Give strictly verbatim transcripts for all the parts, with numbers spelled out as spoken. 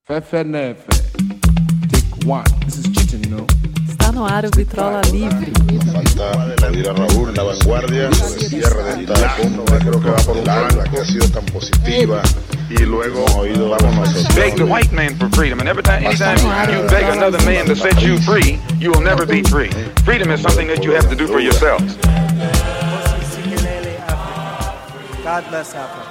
Fefe Nefe. Take one. This is cheating, you know. Está no ar o Vitrola Livre. Falta pedir a Raúl la vanguardia, el cierre de esta cumbre, creo que va por un blanco, que ha sido tan positiva. Y luego vamos nosotros. Beg the white man for freedom, and every time, anytime you beg another man to set you free, you will never be free. Freedom is something that you have to do for yourselves. God bless Africa.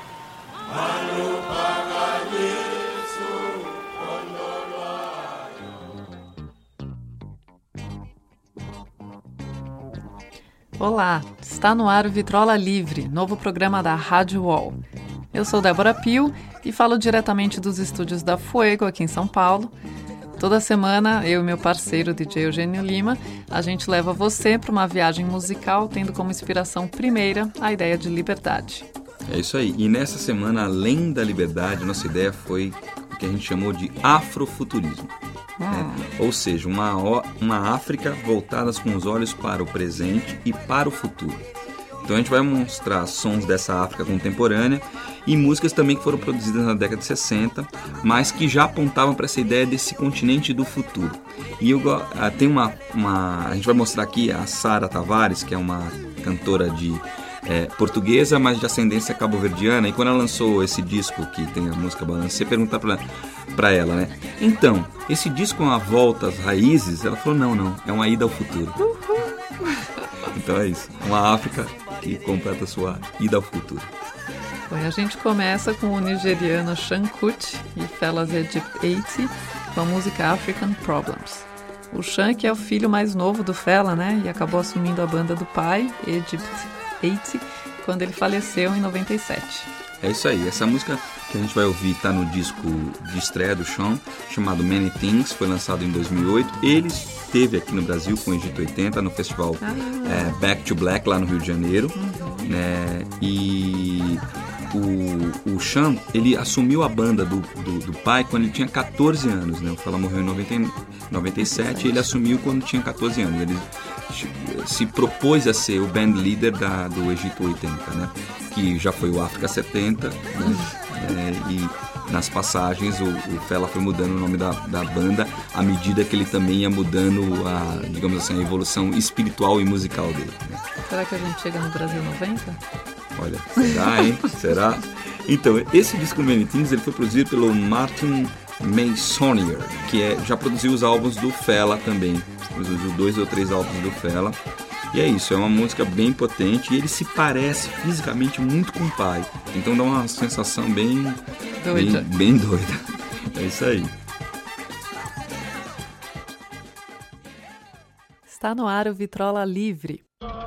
Olá, está no ar o Vitrola Livre, novo programa da Rádio UOL. Eu sou Débora Pio e falo diretamente dos estúdios da Fuego, aqui em São Paulo. Toda semana, eu e meu parceiro D J Eugênio Lima, a gente leva você para uma viagem musical tendo como inspiração primeira a ideia de liberdade. É isso aí. E nessa semana, além da liberdade, nossa ideia foi o que a gente chamou de afrofuturismo. Hum. Né? Ou seja, uma, uma África voltada com os olhos para o presente e para o futuro. Então a gente vai mostrar sons dessa África contemporânea e músicas também que foram produzidas na década de sessenta, mas que já apontavam para essa ideia desse continente do futuro. E eu, tem uma, uma... A gente vai mostrar aqui a Sara Tavares, que é uma cantora de... É, portuguesa, mas de ascendência cabo-verdiana, e quando ela lançou esse disco que tem a música Balancê, perguntar pra, pra ela, né? Então, esse disco é uma volta às raízes? Ela falou, não, não, é uma ida ao futuro. Uhum. Então é isso, uma África que completa a sua ida ao futuro. Bom, a gente começa com o nigeriano Sean Kuti e Fela's Egypt oitenta com a música African Problems. O Sean, que é o filho mais novo do Fela, né? E acabou assumindo a banda do pai, Egypt oitenta, quando ele faleceu em noventa e sete. É isso aí, essa música que a gente vai ouvir está no disco de estreia do Sean, chamado Many Things, foi lançado em dois mil e oito. Ele esteve aqui no Brasil com o Egito oitenta, no festival ah. é, Back to Black, lá no Rio de Janeiro. Uhum. Né? E o, o Sean, ele assumiu a banda do, do, do pai quando ele tinha catorze anos. Né? O Fela morreu em noventa e sete e ele assumiu quando tinha catorze anos. Ele se propôs a ser o band leader da, do Egito oitenta, né? Que já foi o África setenta, né? é, e nas passagens o, o Fela foi mudando o nome da, da banda à medida que ele também ia mudando a, digamos assim, a evolução espiritual e musical dele, né? Será que a gente chega no Brasil noventa? Olha, será, hein? Será? Então, esse disco Many Things, ele foi produzido pelo Martin Masonier, que é, já produziu os álbuns do Fela também, produziu dois ou três álbuns do Fela, e é isso, é uma música bem potente e ele se parece fisicamente muito com o pai, então dá uma sensação bem doida, bem, bem doida. É isso aí. Está no ar o Vitrola Livre.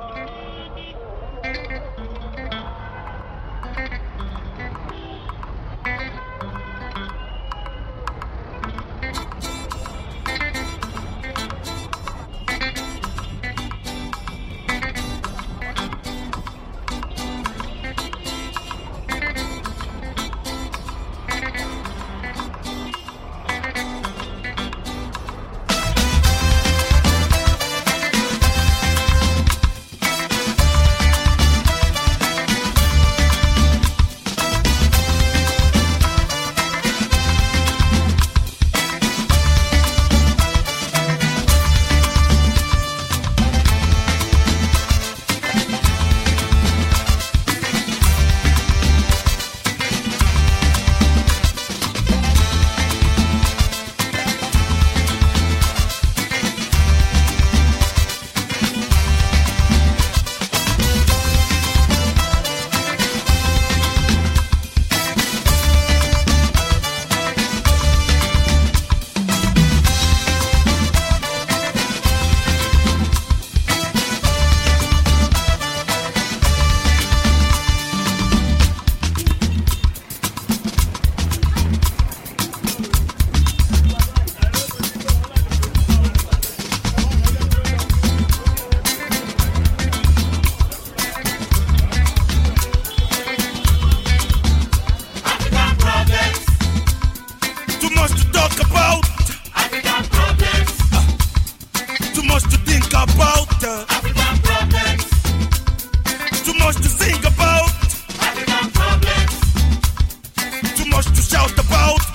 much to think about, too much to shout about.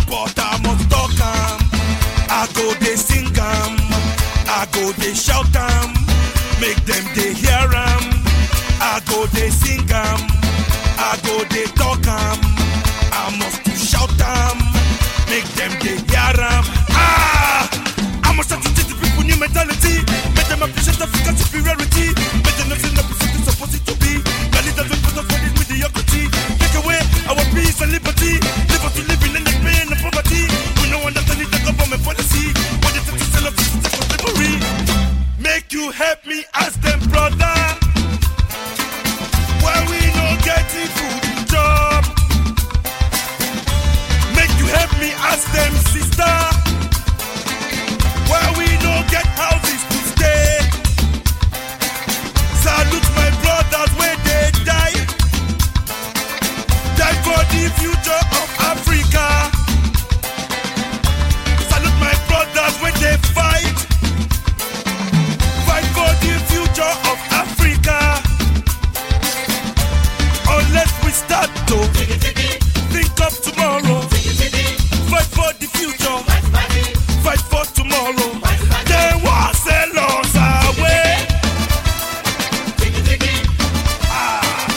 but I must talk 'em. I go they sing 'em, I go they shout 'em, make them they hear 'em. I go they sing 'em, I go they talk 'em, I must to shout 'em, make them they hear 'em. Ah, I must have to teach the people new mentality, make them appreciate African superiority, make them not see the person it's supposed to be. The leaders will put us for this mediocrity, take away our peace and liberty, live us to living in the pain and poverty. We no understand the government policy, what they take to sell us to slavery. Make you help me ask them, brother, why we no getting food job? Make you help me ask them, sister, why we no get houses to stay? Salute my brothers where they die, die for the future of Africa. Salute my brothers where they fight, fight for the future of Africa. Unless we start to think of tomorrow, fight for the future, fight for tomorrow. They want to sell us away. Ah.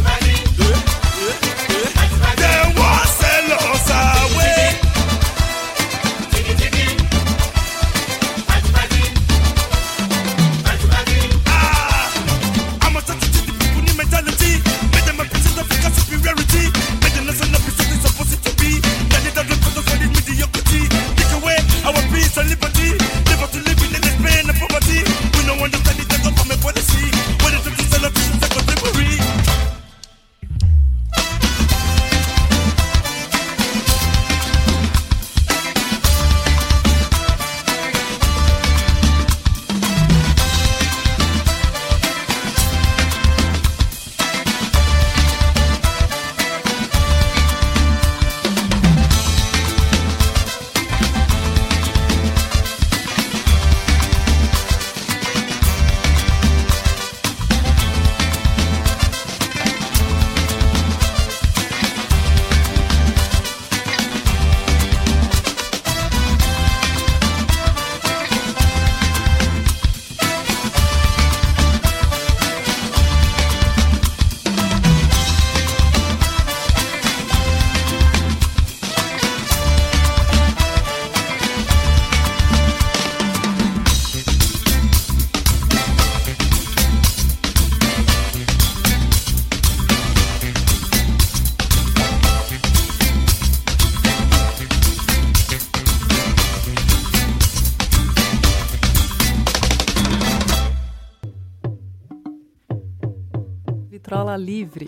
They want to sell us away. Ah. I'm a touch to the people new mentality, make them appreciate African superiority, make them not see the person it's supposed to be. The leaders will put us for this mediocrity, take away our peace and liberty, live us to living in this pain and poverty. We no understand the government policy, when it's to sell us to slavery. Vitrola Livre.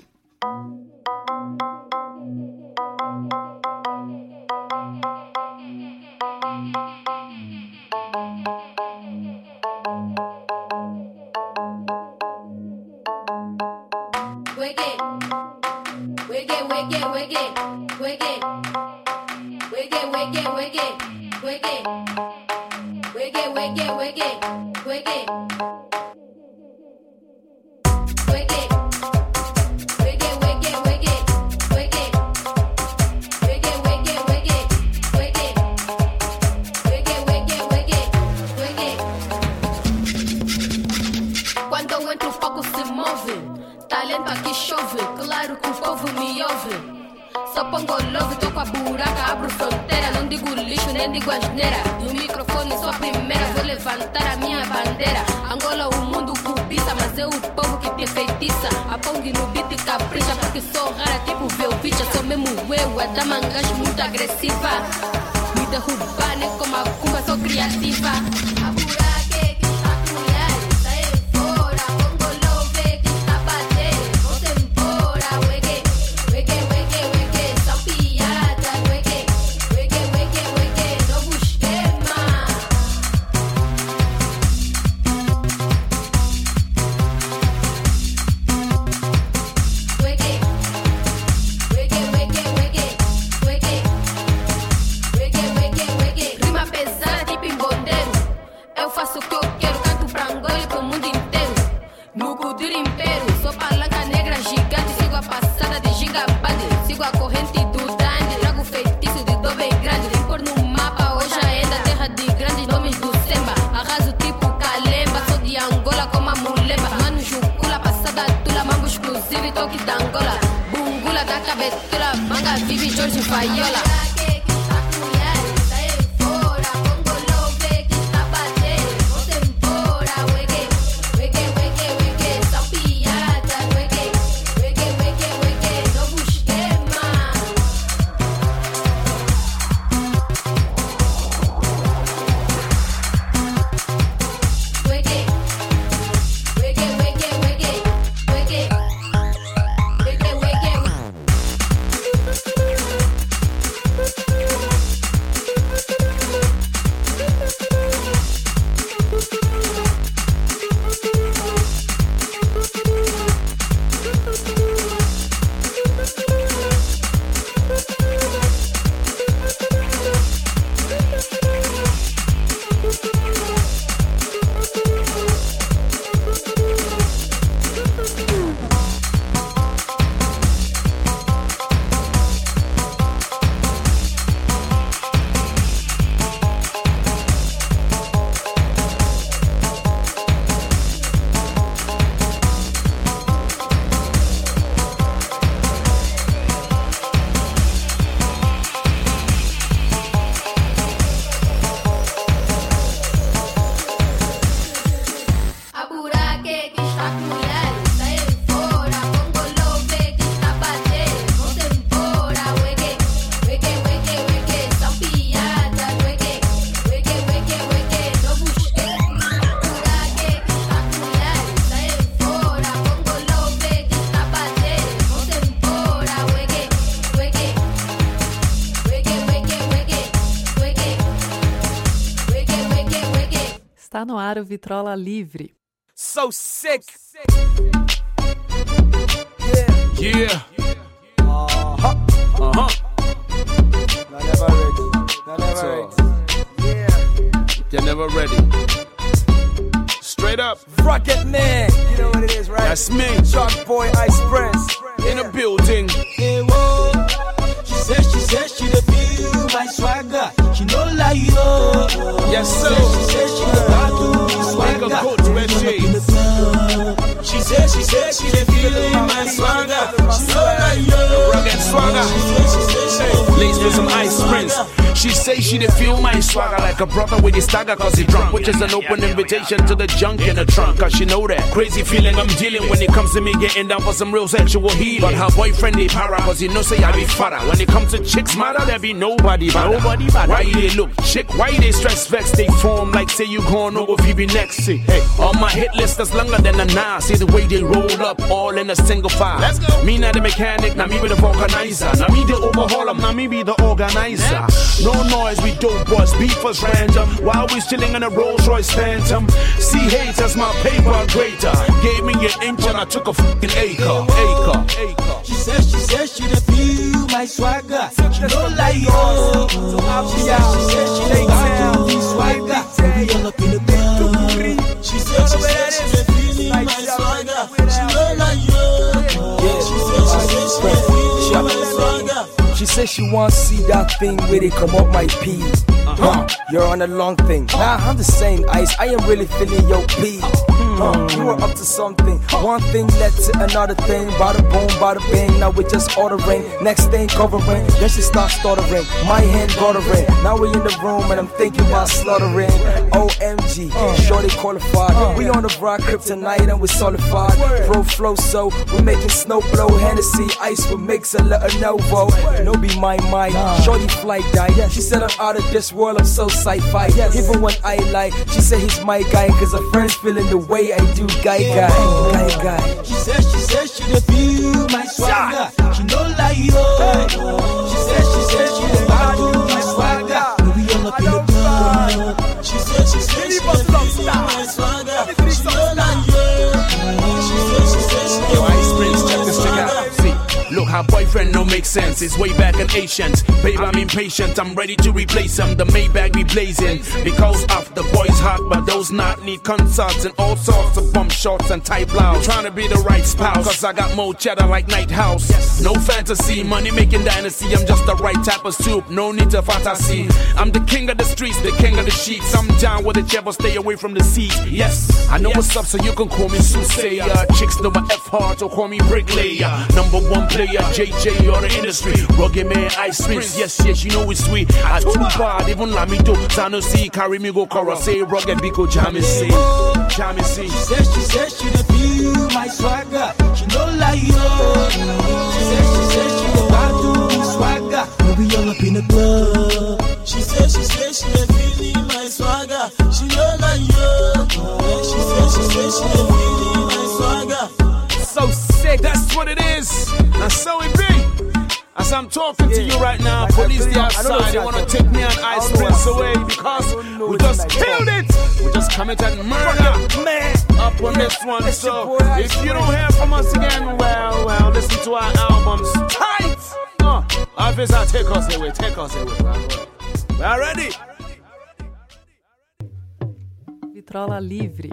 Quando entro o foco se move, talento aqui chove, claro que o povo me ouve. Só pongo love, toco a buraca, abro fronteira, não digo lixo, nem digo asneira. E o microfone sou a primeira, vou levantar a minha bandeira. Angola o mundo cobiça, mas é o povo que te feitiça. A Pong no beat capricha, porque sou rara tipo Velvicha. Sou mesmo eu, a dama angajo muito agressiva. Me derrubar, nem como a cumba, sou criativa. A buraca é que está colher, sai fora, pongo love que está bater. Volta embora, wege, wege, wege, wege, são piada, wege, wege, wege, wege, novo esquema. Wege, wege, wege, wege, wege, wege, wege, wege, rima pesada tipo embondeiro. toque da Angola. Bungula da cabetura, manga vive Jorge Faiola. Está no ar o Vitrola Livre. So sick. Yeah. Uh-huh. Uh-huh. Not never ready. Not never So, ready. Yeah. They're never ready. Straight up. Rocket Man. You know what it is, right? That's me. Shark Boy Ice Prince. In the building. Hey, whoa. She said, she said she the feel my swagger. She no lie, yo. Yes, sir. She said she the back to me swagger. Like a coat, red shades. She said, she said she the feel my swagger. She no lie, yo. Rugged swagger. She said, she said she the Laced with some ice prints. She say she done feel my swagger like a brother with his stagger cause he drunk, which is an open invitation to the junk in the trunk, cause she know that crazy feeling I'm dealing when it comes to me getting down for some real sexual healing. But her boyfriend they para cause he know say I be fatter. When it comes to chicks matter, there be nobody better. Nobody better. Why they look chick, why they stress vex, they form like say you gon' know if you be next. See, hey, on my hit list that's longer than a nine. See the way they roll up all in a single file. Let's go. Me not the mechanic, now me be the vulcanizer. Now me the overhaul 'em, now me be the organizer. No noise, we dope boys, beef was random. While we chilling in a Rolls Royce Phantom. See haters, my paper greater. Gave me an inch and I took a fucking acre. Acre, acre. She said, she said she the feel my swagger. She no lie, yo. She said, she said she the back to me swagger. We all up in the club. She said, she said she the feel my swagger. She no lie, yo. Yeah, she said, she said she the feel my swagger. She says she wants to see that thing where they come up my pee. Huh, you're on a long thing. Nah, I'm the same Ice. I am really feeling your pee. Huh, you were up to something. One thing led to another thing. Bada boom, bada bing. Now we're just ordering. Next thing covering. Then she starts stuttering. My hand guttering. Now we're in the room and I'm thinking about slaughtering. O M G, sure they qualified. We on the rock kryptonite and we're solidified. Pro flow, so we're making snow blow. Hennessy, Ice with mix a little Novo. No be my mind. Shorty flight die. She said I'm out of this world. I'm so sci-fi. Even when I lie, she said he's my guy. Cause her friends feeling the way I do guy guy. Guy guy. She said, she said she the feel my swagger. She no lie, yo. She said, she said she the back to my swagger. We all up in the club. She said, she said she the feel my swagger. She no lie, yo. She said, she said she the Yo, Ice Prince, check this chick out. See, look, her boyfriend friend, no make sense. It's way back in Asians. Babe, I'm impatient, I'm ready to replace them. The Maybach be blazing. Because of the boys hot, but those not need concerts and all sorts of bump shorts and tight blouse. Trying to be the right spouse, cause I got more cheddar like Night House. No fantasy, money making dynasty. I'm just the right type of soup, no need to fantasy. I'm the king of the streets, the king of the sheets. I'm down with the jabber, stay away from the seat. Yes, I know what's up, so you can call me Soothsayer. Chicks know my F hard, so call me Bricklayer. Number one player, J J or the industry. Rugged man, ice prince, yes, yes, you know it's sweet. I too bad, even Lamido, Zano C, carry me go chorus, say rugged, Biko, Jammy C. Jammy C. She said, she said, she the feel my swagger. She no lie, yo. She said, she said, she the want to swagger. When we all up in the club. She said, she said, she the feel my swagger. She no lie, yo. She said, she said, she the feel my swagger. So sick, that's what it is. And so it be. As I'm talking yeah. to you right now, like police the outside, they want to take me and Ice Prince away because we just killed it. We just committed murder, man, up on this one. So if you don't hear from us again, well, well, listen to our albums. Tight! Uh, officer, take us away, take us away. We are ready. Vitrola Livre.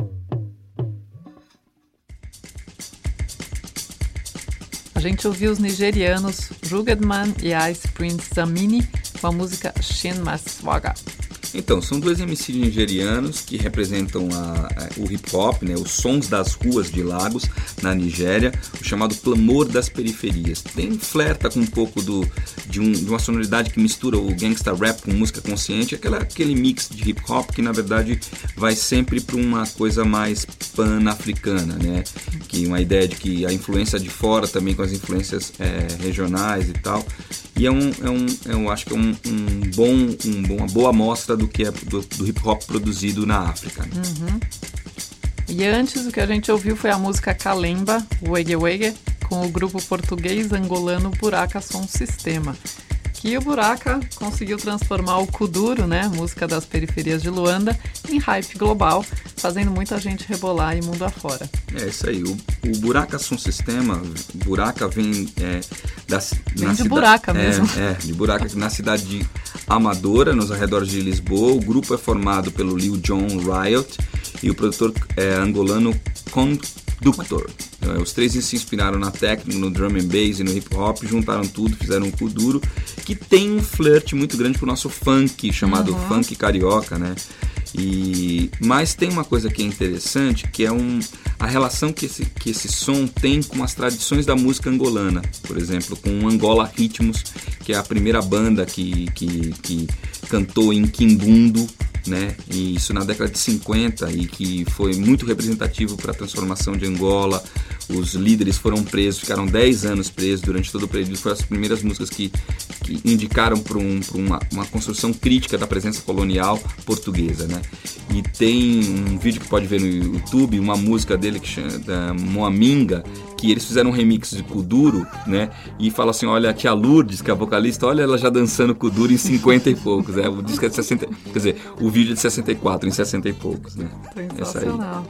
A gente ouviu os nigerianos Rugged Man e Ice Prince Zamini com a música Shin Maswaga. Então, são dois M Cs nigerianos que representam a, a, o hip-hop, né, os sons das ruas de Lagos, na Nigéria, o chamado clamor das periferias. Tem flerta com um pouco do, de, um, de uma sonoridade que mistura o gangsta rap com música consciente, aquela, aquele mix de hip-hop que, na verdade, vai sempre para uma coisa mais pan-africana, né? Que uma ideia de que a influência de fora também com as influências é, regionais e tal. E é um, é um, eu acho que é um, um bom, um, uma boa amostra do que é do, do hip hop produzido na África. Uhum. E antes o que a gente ouviu foi a música Kalemba, Wege Wege, com o grupo português angolano Buraka Som Sistema. Que o Buraka conseguiu transformar o Kuduro, né, música das periferias de Luanda, em hype global, fazendo muita gente rebolar e mundo afora. É isso aí, o, o Buraka Som Sistema, Buraka vem é, da, vem na de cida, Buraka é, mesmo. É, de Buraka, na cidade de Amadora, nos arredores de Lisboa. O grupo é formado pelo Lil Jon Riot e o produtor é, angolano Conductor. Os três se inspiraram na técnica, no drum and bass e no hip hop, juntaram tudo, fizeram um kuduro que tem um flerte muito grande com o nosso funk, chamado uhum. funk carioca, né? E, mas tem uma coisa que é interessante, que é um, a relação que esse, que esse som tem com as tradições da música angolana, por exemplo, com o Angola Ritmos, que é a primeira banda que, que, que cantou em quimbundo, né? E isso na década de cinquenta, e que foi muito representativo para a transformação de Angola. Os líderes foram presos, ficaram dez anos presos durante todo o período. Foram as primeiras músicas que, que indicaram para um, uma, uma construção crítica da presença colonial portuguesa, né? E tem um vídeo que pode ver no YouTube, uma música dele que chama da Moaminga, que eles fizeram um remix de Kuduro, né? E fala assim, olha, a tia Lourdes, que é a vocalista, olha ela já dançando Kuduro em cinquenta e poucos, né? O disco é de sessenta, quer dizer, o vídeo é de sessenta e quatro, em sessenta e poucos, né? Sensacional.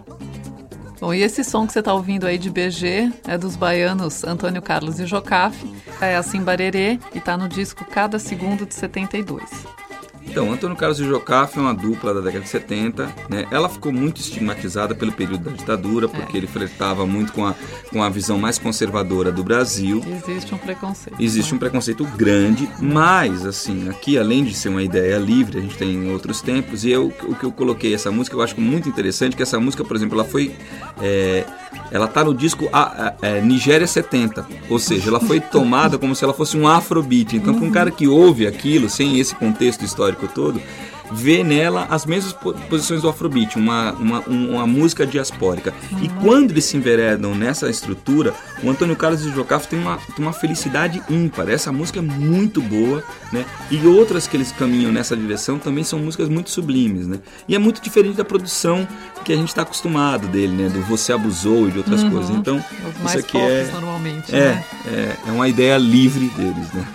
Bom, e esse som que você está ouvindo aí de B G é dos baianos Antônio Carlos e Jocafe, é a Simbarerê e está no disco Cada Segundo de setenta e dois. Então, Antônio Carlos e Jocafe é uma dupla da década de setenta, né? Ela ficou muito estigmatizada pelo período da ditadura, porque é. ele flertava muito com a, com a visão mais conservadora do Brasil. Existe um preconceito. Existe né? um preconceito grande, mas, assim, aqui, além de ser uma ideia livre, a gente tem outros tempos, e eu, o que eu coloquei essa música, eu acho muito interessante, que essa música, por exemplo, ela foi... É, ela tá no disco a, a, a Nigéria setenta, ou seja, ela foi tomada como se ela fosse um afrobeat. Então, para um cara que ouve aquilo, sem esse contexto histórico todo, vê nela as mesmas posições do afrobeat, uma, uma, uma música diaspórica. E quando eles se enveredam nessa estrutura, o Antônio Carlos e o Jocafe tem uma, tem uma felicidade ímpar. Essa música é muito boa, né? E outras que eles caminham nessa direção também são músicas muito sublimes, né? E é muito diferente da produção que a gente está acostumado dele, né? Do Você Abusou e de outras uhum. coisas. Então, os mais isso aqui pop, é, normalmente, é, né? é, é uma ideia livre deles, né?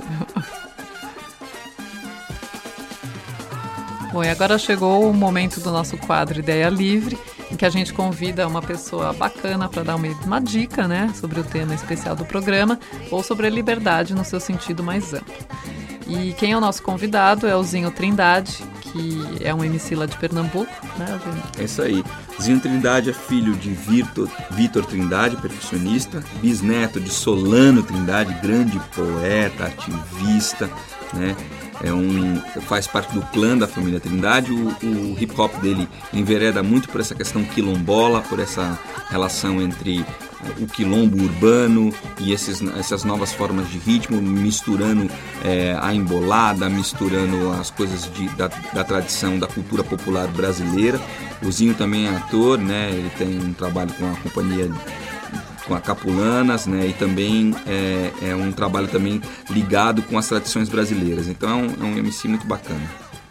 Bom, e agora chegou o momento do nosso quadro Ideia Livre, em que a gente convida uma pessoa bacana para dar uma, uma dica, né, sobre o tema especial do programa ou sobre a liberdade no seu sentido mais amplo. E quem é o nosso convidado é o Zinho Trindade, que é um M C lá de Pernambuco, né, Zinho? É isso aí. Zinho Trindade é filho de Vitor, Vitor Trindade, percussionista, bisneto de Solano Trindade, grande poeta, ativista, né? É um, faz parte do clã da família Trindade. O, o hip hop dele envereda muito por essa questão quilombola, por essa relação entre o quilombo urbano e esses, essas novas formas de ritmo, misturando é, a embolada, misturando as coisas de, da, da tradição da cultura popular brasileira. O Zinho também é ator, né? Ele tem um trabalho com a companhia, com a Capulanas, né? E também é, é um trabalho também ligado com as tradições brasileiras. Então é um, é um M C muito bacana.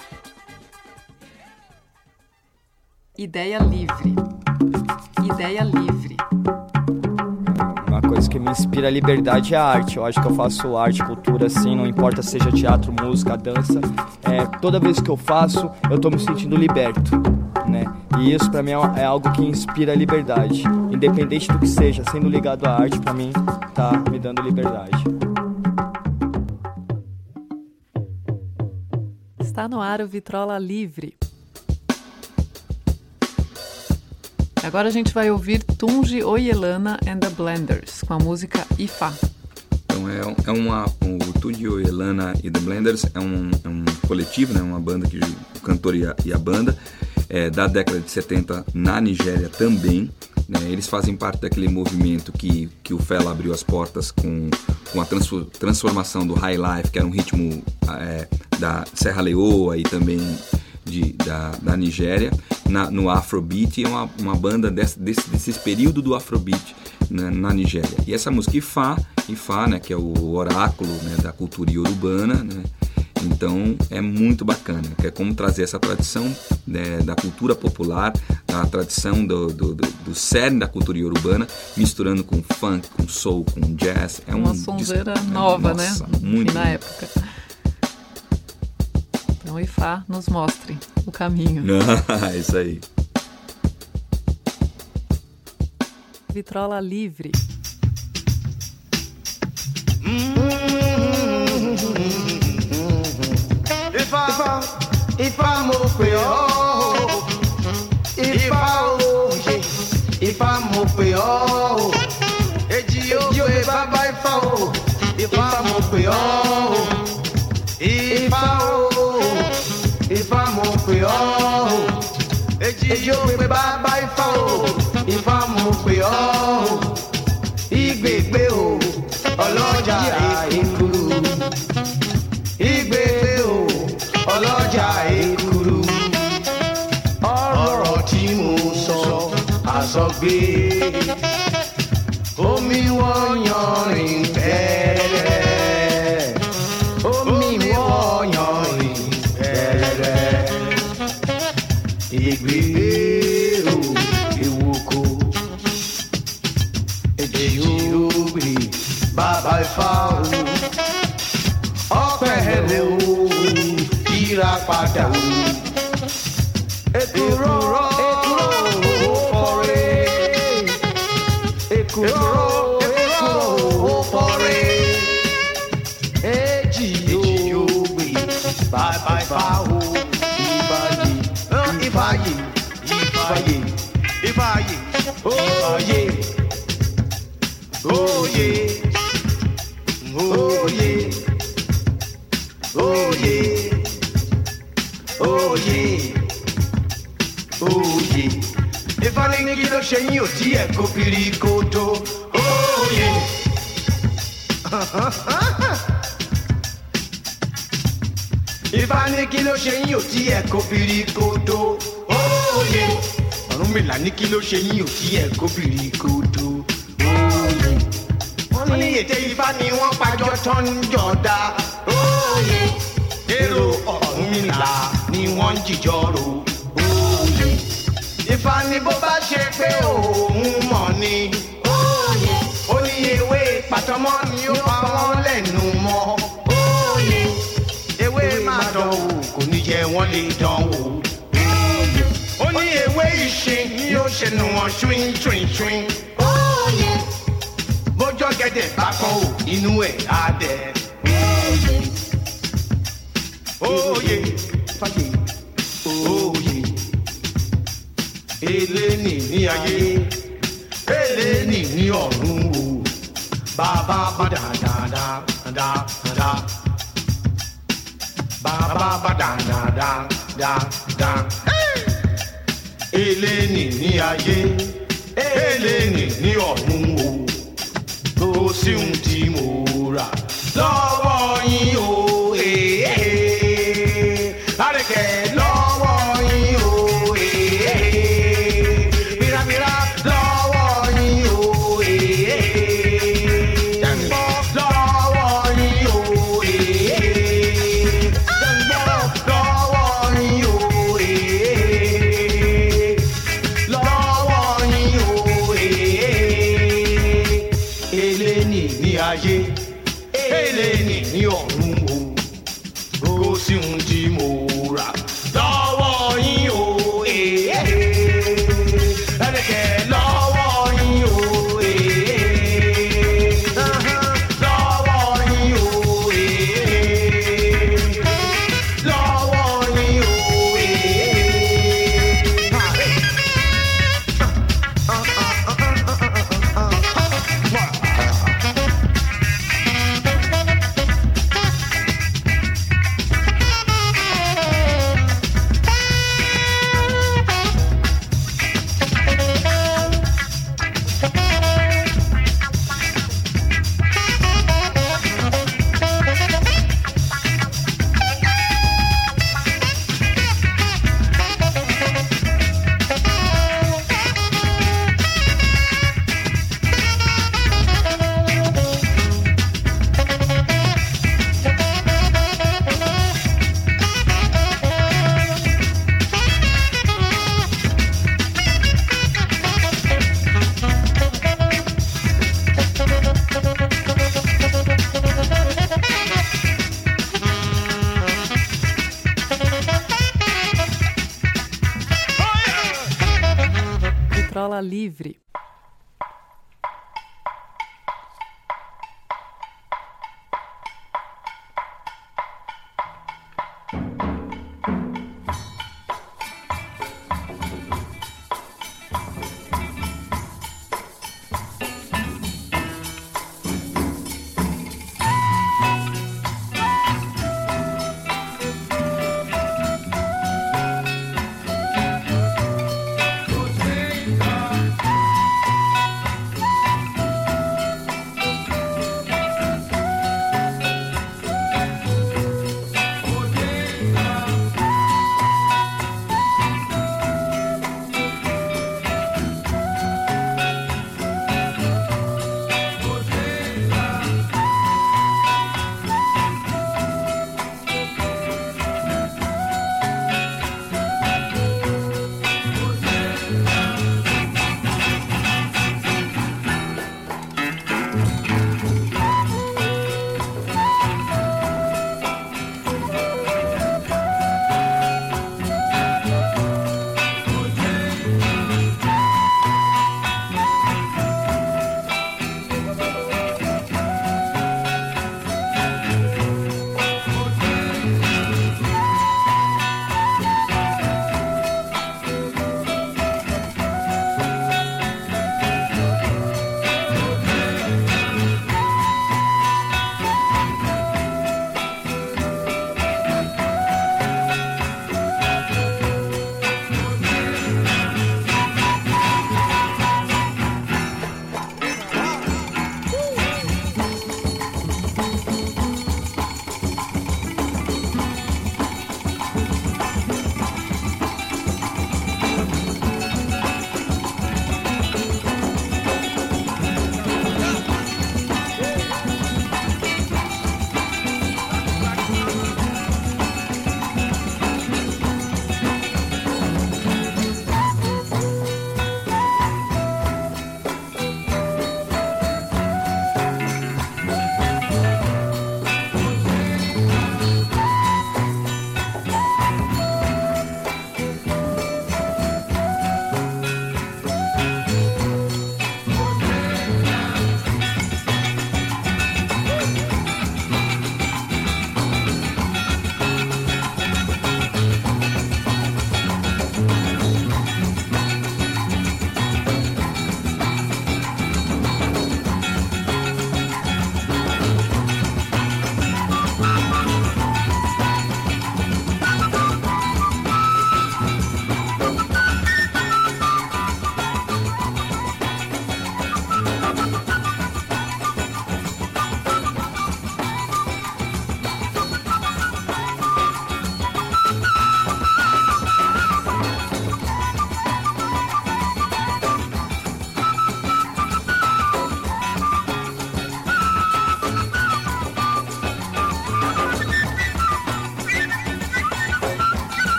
Ideia livre. Ideia livre. Uma coisa que me inspira a liberdade é a arte. Eu acho que eu faço arte, cultura, assim, não importa seja teatro, música, dança. É, toda vez que eu faço, eu tô me sentindo liberto, né? E isso pra mim é algo que inspira a liberdade. Independente do que seja, sendo ligado à arte, pra mim, tá me dando liberdade. Está no ar o Vitrola Livre. Agora a gente vai ouvir Tunji Oyelana and the Blenders, com a música Ifá. Então é, é uma, o Tunji Oyelana e the Blenders é um, é um coletivo, né, uma banda, que, o cantor e a, e a banda, é, da década de setenta na Nigéria também. Né, eles fazem parte daquele movimento que, que o Fela abriu as portas com, com a transformação do High Life, que era um ritmo é, da Serra Leoa e também de, da, da Nigéria, na, no Afrobeat. É uma, uma banda desse, desse, desse período do Afrobeat na, na Nigéria. E essa música Ifá, Ifá, né, que é o oráculo, né, da cultura iorubana, né? Então é muito bacana, que é como trazer essa tradição, né, da cultura popular, a tradição do, do, do, do cerne da cultura iorubana, misturando com funk, com soul, com jazz. É uma um sonzeira disco, nova, nossa, né? Muito na época. Então, Ifá, nos mostre o caminho. Isso aí. Vitrola Livre. Ifá, Ifá mo pe ọ́, Ifá òye, Ifá mo pe ọ́, èjì òye bàbá Ifá o, Ifá mo pe ọ́, Ifá o, Ifá mo pe ọ́, èjì òye bàbá Ifá o, Ifá mo pe ọ́, ìgbègbè o, ọlọ́jà èkúrú, ìgbègbè o, ọlọ́jà èkúrú, ọ̀rọ̀ tí mo sọ àsọgbé, omi wọ́nyàn rìn pẹ́rẹ́rẹ́, omi wọ́nyàn rìn pẹ́rẹ́rẹ́, ìgbègbè o, ewúko, èjì ògbè bàbá Ifá o, ọpẹ́ ẹ̀lẹ́ o, ìrà padà o, èkúrò èkúrò fọ́rẹ́, èkúrò èkúrò fọ́rẹ́, èjì ògbè bàbá Ifá o, ìbàyè ìbàyè ìbàyè ìbàyè òye òye òye òye òye òye Ifá ní kí ló ṣe yín ò tí ẹ̀ kó kiri kó tó òye. Ifá ní kí ló ṣe yín ò tí ẹ̀ kó kiri kó tó òye. Ọ̀rúnmìlà ní kí ló ṣe yín ò tí ẹ̀ kó kiri kó tó òye. Wọ́n ní ète Ifá ni wọ́n pàjọ tán ń jọ̀dá òye. Èrò Ọ̀rúnmìlà ni wọ́n ń jìjọ rò òye. Ifá ní bó bá ṣe pé òun mọ̀ ni òye. Ó ní ewé pàtọ́mọ́ ni ó pa wọ́n lẹ́nu mọ́ òye. Ewé máa dán wò kò ní jẹ́ wọ́n lè dán wò òye. Ó ní ewé ìṣ ṣinṣin yóò ṣe nù wọn ṣuin ṣuin ṣuin. Oye, bójọ́ gẹ̀dẹ̀ bá kan ò inú ẹ̀ á dẹ̀. Oye, fàyè, oye, eléni ní ayé, eléni ní ọ̀run o, bàbá bá dáadáa dáadáa, bàbá bá dáadáa dáadáa. Eléni ní ayé, eléni ní ọ̀run o, tó sí ohun tí mo rà lọ́wọ́ yín o. Àrẹ̀kẹ́ lọ́wọ́ yín o, mìíràmìírà lọ́wọ́ yín o, jẹ́ngbọ́ lọ́wọ́ yín o, jẹ́ngbọ́ lọ́wọ́ yín o, lọ́wọ́ yín o, eléni ní ayé, eléni ní ọ̀run o, kò sí ohun tí mo rà lọ́wọ́ yín o, ẹ̀ẹ́dẹ̀kẹ̀ lọ́wọ́ yín o, lọ́wọ́ yín o, lọ́wọ́ yín o. Vitrola Livre. Go take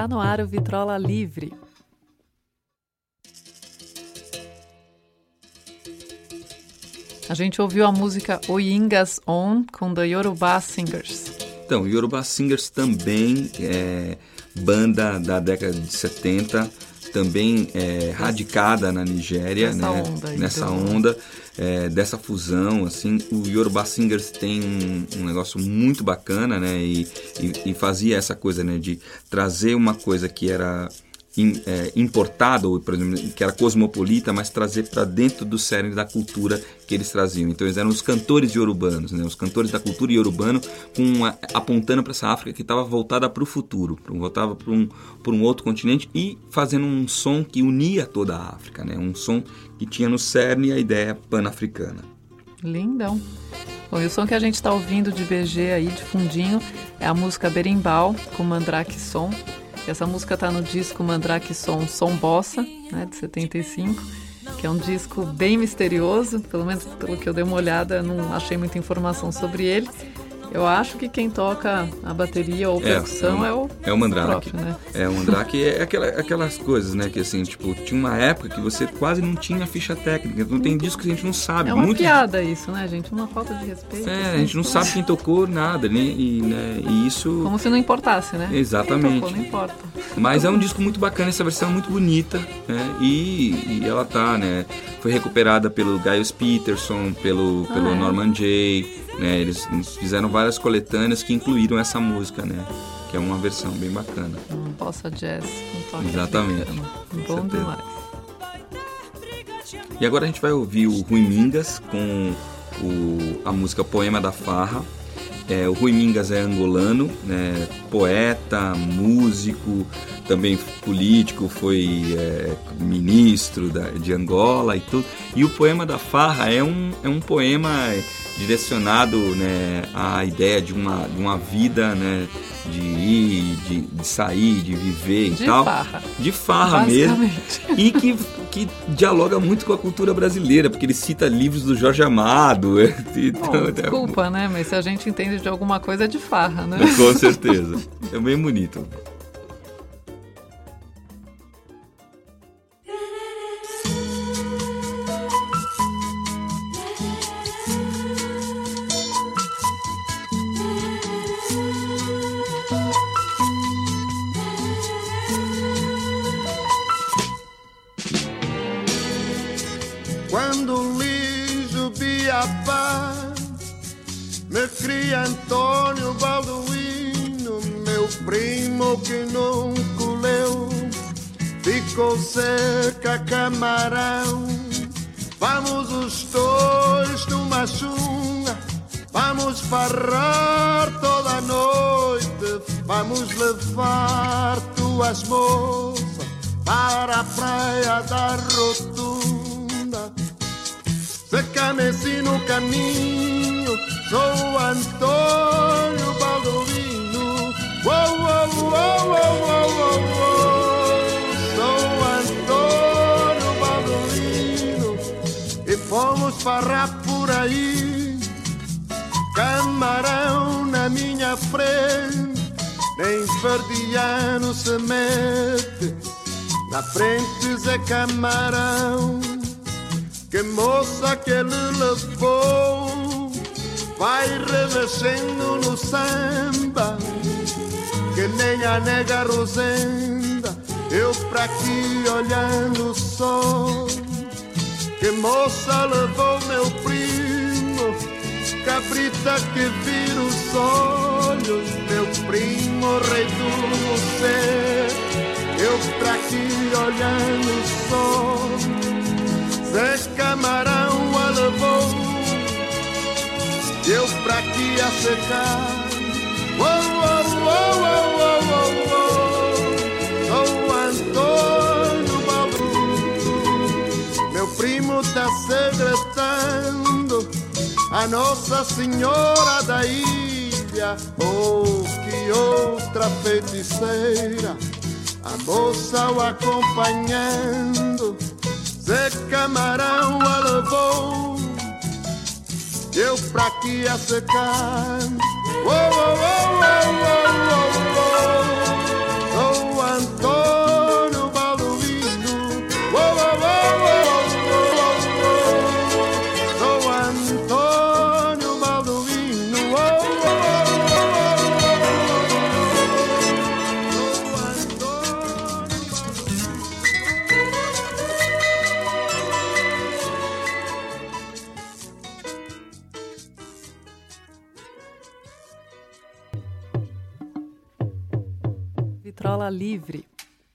Está no ar o Vitrola Livre. A gente ouviu a música Oyingas On com The Yoruba Singers. Então, Yoruba Singers também é banda da década de setenta, também é radicada na Nigéria, nessa né? onda, nessa então. onda é, dessa fusão, assim. O Yoruba Singers tem um, um negócio muito bacana, né? E, e, e fazia essa coisa, né? De trazer uma coisa que era in, é, importada, ou, por exemplo, que era cosmopolita, mas trazer para dentro do cerne da cultura que eles traziam. Então eles eram os cantores iorubanos, né? Os cantores da cultura iorubana, com uma, apontando para essa África que estava voltada para o futuro, voltava para um, para um outro continente e fazendo um som que unia toda a África, né? Um som que tinha no cerne a ideia pan-africana. Lindão. Bom, e o som que a gente está ouvindo de B G aí, de fundinho, é a música Berimbau, com Mandrake Som. Essa música está no disco Mandrake Som, Som Bossa, né, de setenta e cinco, que é um disco bem misterioso, pelo menos pelo que eu dei uma olhada, não achei muita informação sobre ele. Eu acho que quem toca a bateria ou percussão é, é o É o Mandrake. Próprio, né? É o Mandrake. É aquela, aquelas coisas, né? Que assim, tipo, tinha uma época que você quase não tinha ficha técnica. Não tem disco que a gente não sabe. É uma Muito... piada isso, né, gente? Uma falta de respeito. É, assim, a gente não sabe quem tocou nada, né? E, né? e isso... Como se não importasse, né? Exatamente. Quem tocou, não importa. Mas é um disco muito bacana, essa versão é muito bonita, né? E, e ela tá, né? Foi recuperada pelo Giles Peterson, pelo, pelo ah, é? Norman Jay, né? Eles fizeram várias coletâneas que incluíram essa música, né? Que é uma versão bem bacana. Um bossa jazz, um toque Exatamente. africano. Bom demais. E agora a gente vai ouvir o Rui Mingas com o, a música Poema da Farra. É, o Rui Mingas é angolano, né, poeta, músico, também político, foi é, ministro da, de Angola e tudo. E o Poema da Farra é um, é um poema direcionado, né, à ideia de uma, de uma vida, né, de ir, de, de sair, de viver e de tal. Farra. De farra mesmo. E que, que dialoga muito com a cultura brasileira, porque ele cita livros do Jorge Amado. Então, Bom, desculpa, é... né? Mas se a gente entende de alguma coisa é de farra, né? Com certeza. É bem bonito. Quando liso Biapá me cria Antônio Balduino, meu primo que nunca leu, ficou seca camarão. Vamos os dois numa chunga, vamos farrar toda a noite, vamos levar tuas moças para a praia da Rotunda. Se cameci no caminho, sou Antônio Baldovino. Uou, uou, uou, uou, uou, uou. Sou Antônio Baldovino. E fomos farrar por aí, camarão na minha frente, nem verdiano se mete, na frente Zé Camarão. Que moça que ele levou, vai revexendo no samba, que nem a nega Rosenda, eu pra aqui olhando só. Que moça levou meu primo, cabrita que vira os olhos, meu primo rei do céu, eu pra aqui olhando só. Zé Camarão a levou, eu pra aqui a secar. Uou, uou, uou, uou, uou, uou. Sou Antônio Baldu, meu primo tá segredando a Nossa Senhora da Ilha. Oh, que outra feiticeira, a moça o acompanhando. Zé Camarão a levou, eu pra aqui a secar. Oh, oh, oh, oh, oh, oh, oh. Sou Vitrola Livre.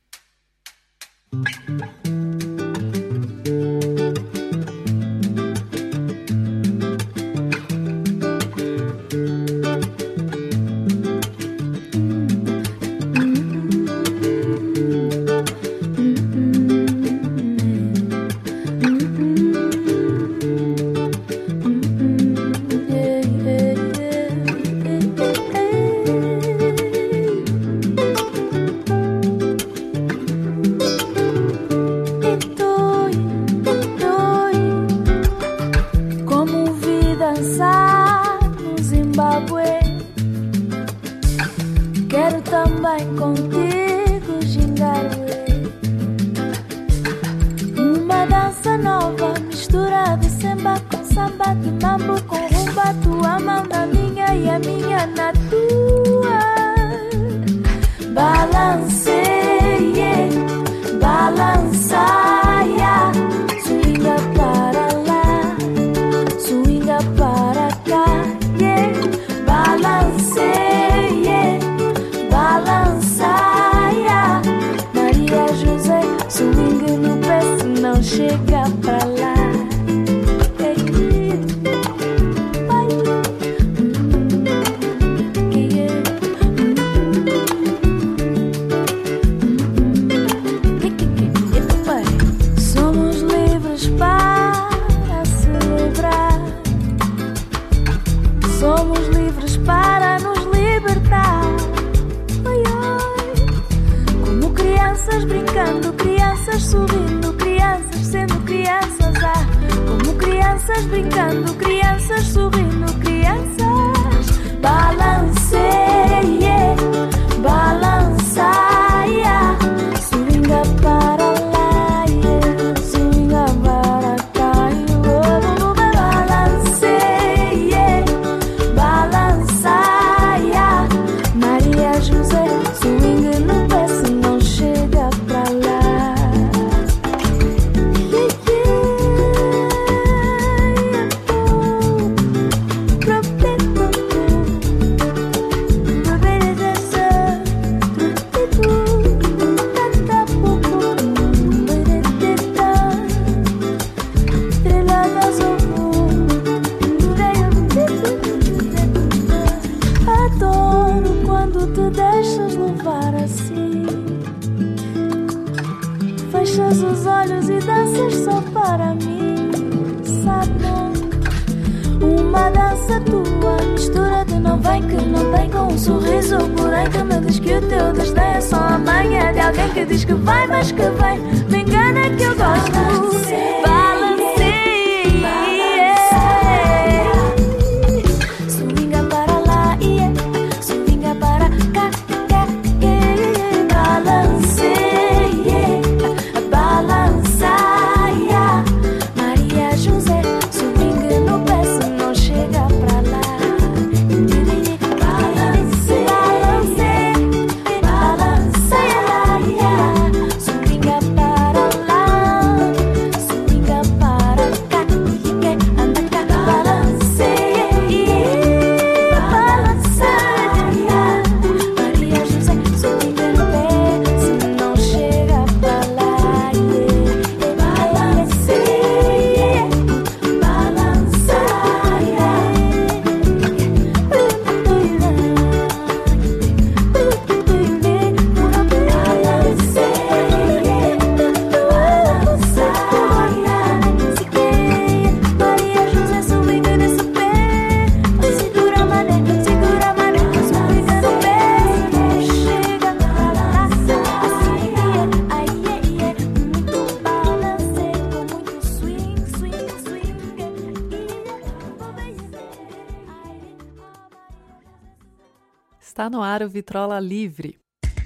Está no ar o Vitrola Livre.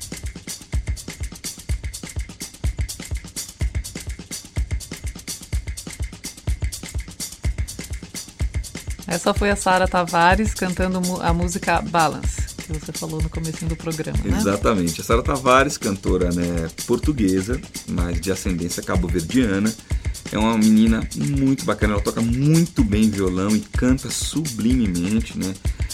Essa foi a Sara Tavares cantando a música Balance, que você falou no comecinho do programa, né? Exatamente. A Sara Tavares, cantora, né, portuguesa, mas de ascendência cabo-verdiana. É uma menina muito bacana, ela toca muito bem violão e canta sublimemente, né?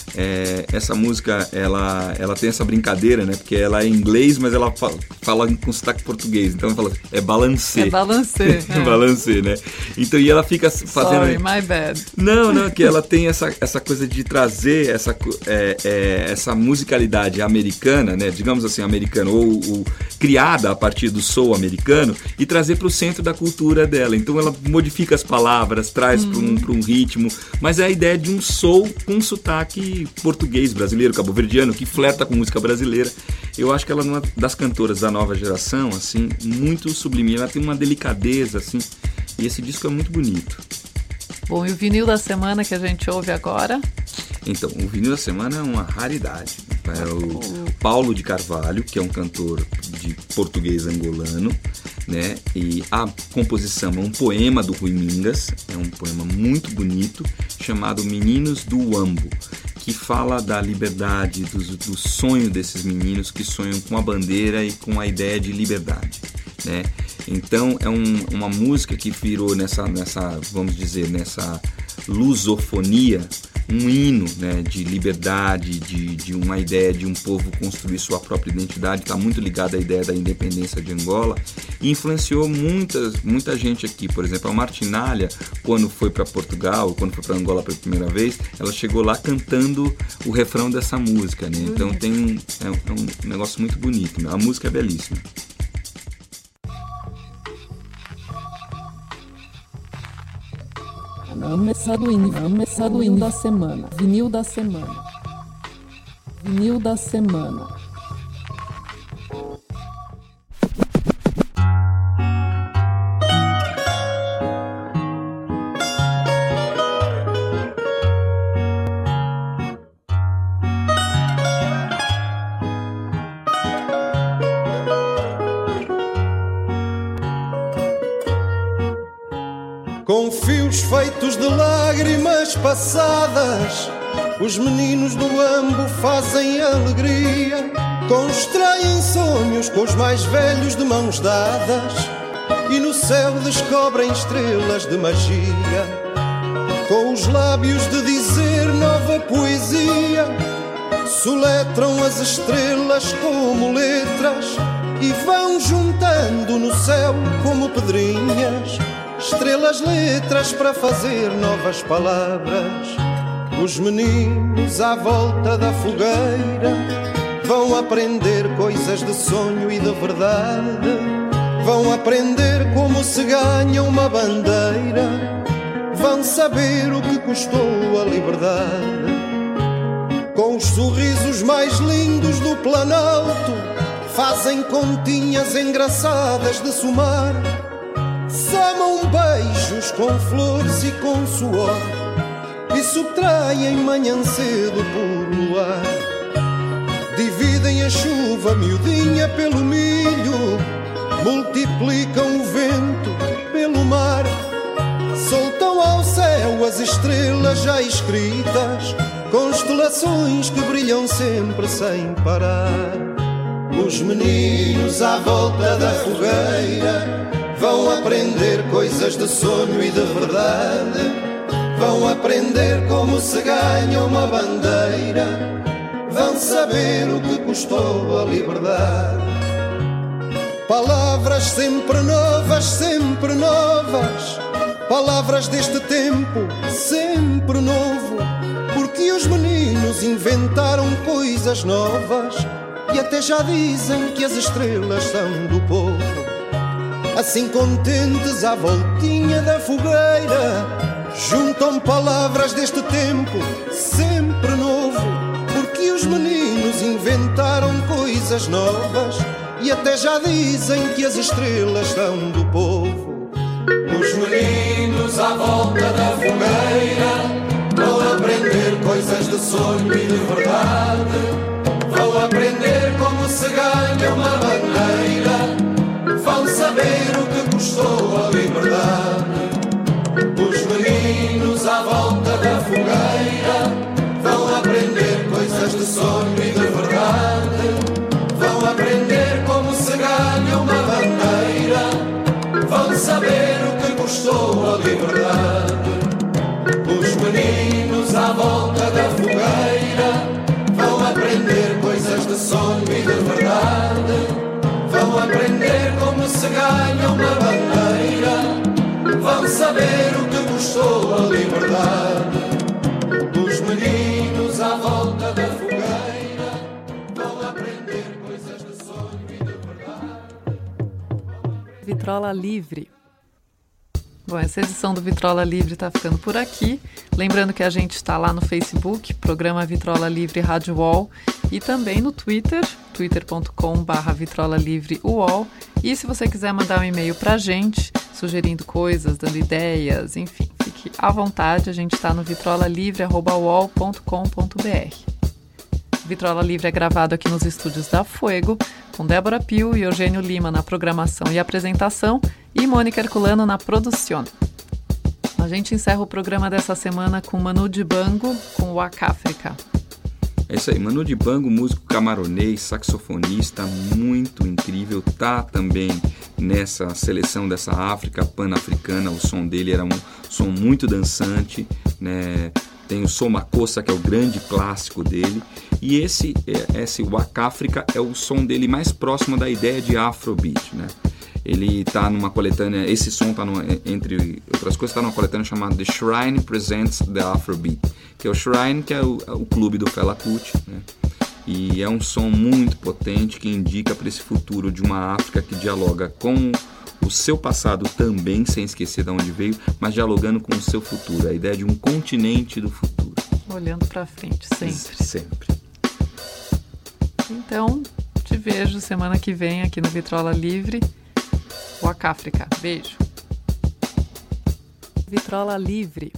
É, essa música, ela, ela tem essa brincadeira, né? Porque ela é em inglês, mas ela fala, fala com sotaque português. Então ela fala, é balancê. É balancê. É. Balancê, né? Então, e ela fica fazendo... Sorry, my bad. Não, não, que ela tem essa, essa coisa de trazer essa, é, é, essa musicalidade americana, né? Digamos assim, americana, ou, ou criada a partir do soul americano, e trazer para o centro da cultura dela. Então ela modifica as palavras, traz hum. para um, para um ritmo, mas é a ideia de um soul com sotaque português, brasileiro, cabo-verdiano, que flerta com música brasileira. Eu acho que ela é uma das cantoras da nova geração, assim, muito sublime. Ela tem uma delicadeza, assim, e esse disco é muito bonito. Bom, e o vinil da semana que a gente ouve agora? Então, o vinil da semana é uma raridade. É o Paulo de Carvalho, que é um cantor de português angolano, né? E a composição é um poema do Rui Mingas, é um poema muito bonito, chamado Meninos do Uambo, que fala da liberdade, do, do sonho desses meninos que sonham com a bandeira e com a ideia de liberdade, né? Então é um, uma música que virou nessa, nessa, vamos dizer, nessa lusofonia, um hino, né, de liberdade, de, de uma ideia de um povo construir sua própria identidade. Está muito ligada à ideia da independência de Angola e influenciou muitas, muita gente aqui. Por exemplo, a Martinalha, quando foi para Portugal, quando foi para Angola pela primeira vez, ela chegou lá cantando o refrão dessa música, né? Então tem um, é, é um negócio muito bonito, né? A música é belíssima. Começar do hino, começar do hino da semana. Vinil da semana. Vinil da semana. Com fios feitos de lágrimas passadas, os meninos do Uambo fazem alegria, constroem sonhos com os mais velhos de mãos dadas, e no céu descobrem estrelas de magia. Com os lábios de dizer nova poesia, soletram as estrelas como letras e vão juntando no céu como pedrinhas estrelas, letras para fazer novas palavras. Os meninos à volta da fogueira vão aprender coisas de sonho e de verdade, vão aprender como se ganha uma bandeira, vão saber o que custou a liberdade. Com os sorrisos mais lindos do Planalto, fazem continhas engraçadas de somar, samam beijos com flores e com suor e subtraem manhã cedo por luar. Dividem a chuva miudinha pelo milho, multiplicam o vento pelo mar, soltam ao céu as estrelas já escritas, constelações que brilham sempre sem parar. Os meninos à volta da fogueira vão aprender coisas de sonho e de verdade, vão aprender como se ganha uma bandeira, vão saber o que custou a liberdade. Palavras sempre novas, sempre novas, palavras deste tempo sempre novo, porque os meninos inventaram coisas novas e até já dizem que as estrelas são do povo. Assim contentes à voltinha da fogueira, juntam palavras deste tempo sempre novo, porque os meninos inventaram coisas novas e até já dizem que as estrelas são do povo. Os meninos à volta da fogueira vão aprender coisas de sonho e de verdade, vão aprender como se ganha uma bandeira, vão saber o que custou a liberdade. Os meninos à volta da fogueira vão aprender coisas de sonho e de verdade, vão aprender como se ganha uma bandeira, vão saber o que custou a liberdade. Os meninos à volta da fogueira saber o que custou a liberdade. Os meninos à volta da fogueira vão aprender coisas de sonho e de verdade. Vitrola Livre. Bom, essa edição do Vitrola Livre está ficando por aqui. Lembrando que a gente está lá no Facebook, programa Vitrola Livre Rádio U O L, e também no Twitter, twitter ponto com barra Vitrola Livre U O L. E se você quiser mandar um e-mail para a gente, sugerindo coisas, dando ideias, enfim, fique à vontade. A gente está no vitrolalivre arroba u o l ponto com ponto b r. Vitrola Livre é gravado aqui nos estúdios da Fuego, com Débora Pio e Eugênio Lima na programação e apresentação e Mônica Herculano na produção. A gente encerra o programa dessa semana com Manu Dibango, com Waka Africa. É isso aí, Manu Dibango, músico camaronês, saxofonista, muito incrível, tá também nessa seleção dessa África pan-africana. O som dele era um som muito dançante, né? Tem o Somakossa, que é o grande clássico dele, e esse, esse Waka Africa é o som dele mais próximo da ideia de Afrobeat, né? Ele tá numa coletânea, esse som tá numa, entre outras coisas, tá numa coletânea chamada The Shrine Presents the Afrobeat, que é o Shrine, que é o, o clube do Fela Kuti, né? E é um som muito potente que indica para esse futuro de uma África que dialoga com o seu passado também, sem esquecer de onde veio, mas dialogando com o seu futuro, a ideia de um continente do futuro. Olhando para frente, sempre. Sempre. Então, te vejo semana que vem aqui no Vitrola Livre. Waka Africa. Beijo. Vitrola Livre.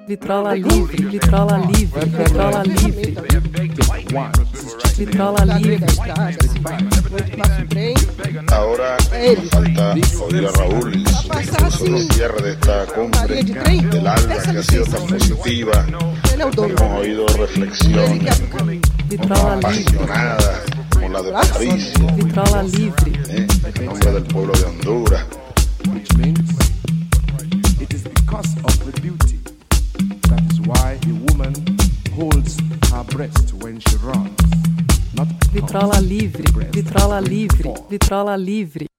Vitrola livre, vitrola livre, vitrola livre. Vitrola livre. Ahora nos falta oír a Raúl y su discurso de cierre de esta cumbre del ALBA que ha sido tan positiva. Hemos oído reflexiones apasionadas como la de Patricia, Vitrola livre. eh, en nombre del pueblo de Honduras. Which means it is because of the beauty. That is why a woman holds her breast when she runs. Not Vitrola livre, vitrola livre, vitrola livre.